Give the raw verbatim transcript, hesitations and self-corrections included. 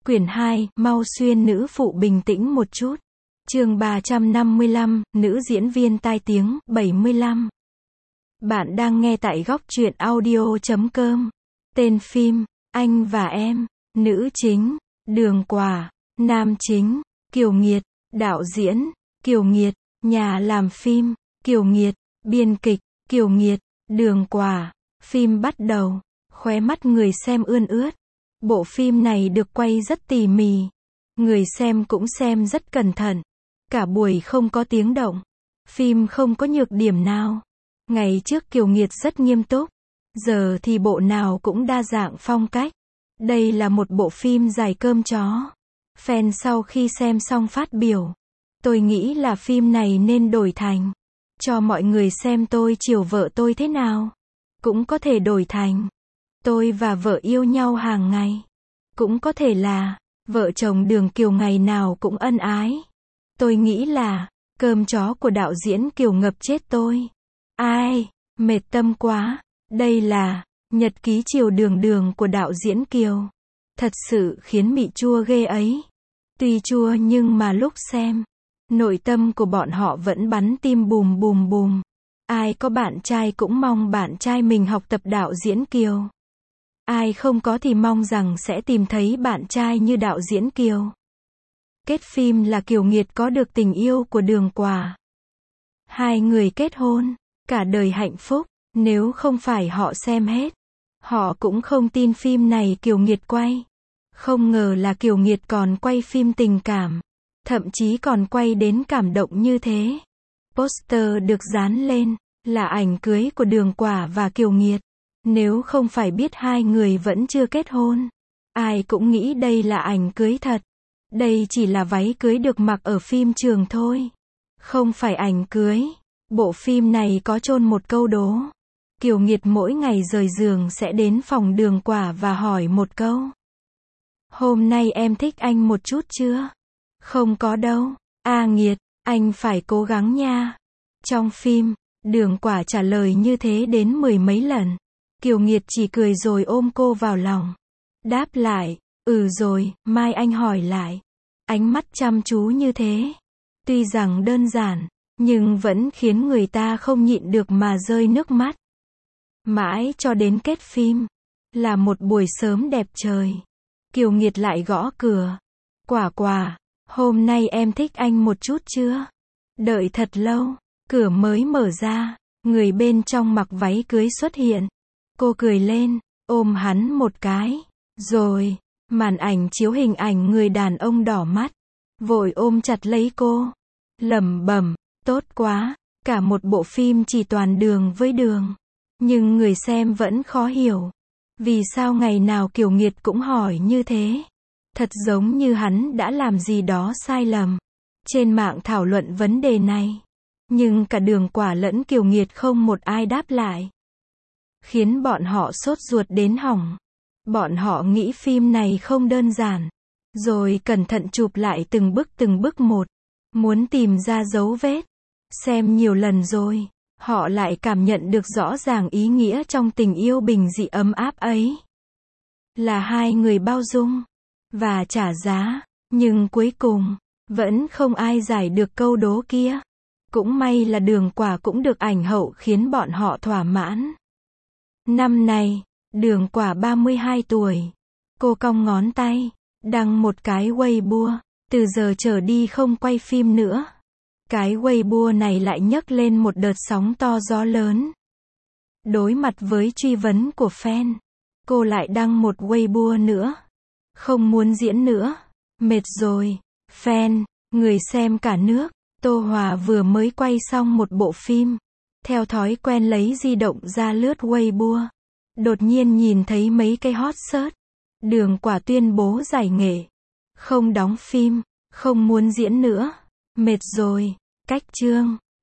Quyển hai, mau xuyên nữ phụ bình tĩnh một chút. Chương ba trăm năm mươi lăm, nữ diễn viên tai tiếng, bảy mươi lăm. Bạn đang nghe tại góc truyện audio chấm com. Tên phim, Anh và Em. Nữ chính, Đường Quả. Nam chính, Kiều Nghiệt. Đạo diễn, Kiều Nghiệt. Nhà làm phim, Kiều Nghiệt. Biên kịch, Kiều Nghiệt. Đường Quả. Phim bắt đầu, khóe mắt người xem ươn ướt. Bộ phim này được quay rất tỉ mỉ. Người xem cũng xem rất cẩn thận. Cả buổi không có tiếng động. Phim không có nhược điểm nào. Ngày trước Kiều Nghiệt rất nghiêm túc. Giờ thì bộ nào cũng đa dạng phong cách. Đây là một bộ phim dài cơm chó. Fan sau khi xem xong phát biểu. Tôi nghĩ là phim này nên đổi thành cho mọi người xem tôi chiều vợ tôi thế nào. Cũng có thể đổi thành tôi và vợ yêu nhau hàng ngày. Cũng có thể là vợ chồng Đường Kiều ngày nào cũng ân ái. Tôi nghĩ là cơm chó của đạo diễn Kiều ngập chết tôi. Ai, mệt tâm quá. Đây là nhật ký chiều đường đường của đạo diễn Kiều. Thật sự khiến mị chua ghê ấy. Tuy chua nhưng mà lúc xem, nội tâm của bọn họ vẫn bắn tim bùm bùm bùm. Ai có bạn trai cũng mong bạn trai mình học tập đạo diễn Kiều. Ai không có thì mong rằng sẽ tìm thấy bạn trai như đạo diễn Kiều. Kết phim là Kiều Nghiệt có được tình yêu của Đường Quả. Hai người kết hôn, cả đời hạnh phúc. Nếu không phải họ xem hết, họ cũng không tin phim này Kiều Nghiệt quay. Không ngờ là Kiều Nghiệt còn quay phim tình cảm. Thậm chí còn quay đến cảm động như thế. Poster được dán lên là ảnh cưới của Đường Quả và Kiều Nghiệt. Nếu không phải biết hai người vẫn chưa kết hôn, ai cũng nghĩ đây là ảnh cưới thật. Đây chỉ là váy cưới được mặc ở phim trường thôi. Không phải ảnh cưới. Bộ phim này có chôn một câu đố. Kiều Nghiệt mỗi ngày rời giường sẽ đến phòng Đường Quả và hỏi một câu. Hôm nay em thích anh một chút chưa? Không có đâu. A Nghiệt, anh phải cố gắng nha. Trong phim, Đường Quả trả lời như thế đến mười mấy lần. Kiều Nghiệt chỉ cười rồi ôm cô vào lòng. Đáp lại, ừ rồi, mai anh hỏi lại. Ánh mắt chăm chú như thế. Tuy rằng đơn giản, nhưng vẫn khiến người ta không nhịn được mà rơi nước mắt. Mãi cho đến kết phim, là một buổi sớm đẹp trời. Kiều Nghiệt lại gõ cửa. Quả Quả, hôm nay em thích anh một chút chưa? Đợi thật lâu, cửa mới mở ra, người bên trong mặc váy cưới xuất hiện. Cô cười lên, ôm hắn một cái. Rồi, màn ảnh chiếu hình ảnh người đàn ông đỏ mắt. Vội ôm chặt lấy cô. Lẩm bẩm, tốt quá, cả một bộ phim chỉ toàn đường với đường. Nhưng người xem vẫn khó hiểu. Vì sao ngày nào Kiều Nghiệt cũng hỏi như thế? Thật giống như hắn đã làm gì đó sai lầm. Trên mạng thảo luận vấn đề này. Nhưng cả Đường Quả lẫn Kiều Nghiệt không một ai đáp lại. Khiến bọn họ sốt ruột đến hỏng. Bọn họ nghĩ phim này không đơn giản. Rồi cẩn thận chụp lại từng bức từng bức một. Muốn tìm ra dấu vết. Xem nhiều lần rồi, họ lại cảm nhận được rõ ràng ý nghĩa trong tình yêu bình dị ấm áp ấy. Là hai người bao dung và trả giá. Nhưng cuối cùng, vẫn không ai giải được câu đố kia. Cũng may là Đường Quả cũng được ảnh hậu khiến bọn họ thỏa mãn. Năm này, Đường Quả ba mươi hai tuổi. Cô cong ngón tay, đăng một cái Weibo. Từ giờ trở đi không quay phim nữa. Cái Weibo này lại nhấc lên một đợt sóng to gió lớn. Đối mặt với truy vấn của fan, cô lại đăng một Weibo nữa. Không muốn diễn nữa. Mệt rồi. Fan, người xem cả nước. Tô Hòa vừa mới quay xong một bộ phim. Theo thói quen lấy di động ra lướt Weibo. Đột nhiên nhìn thấy mấy cái hot search. Đường Quả tuyên bố giải nghệ. Không đóng phim. Không muốn diễn nữa. Mệt rồi. Cách chương.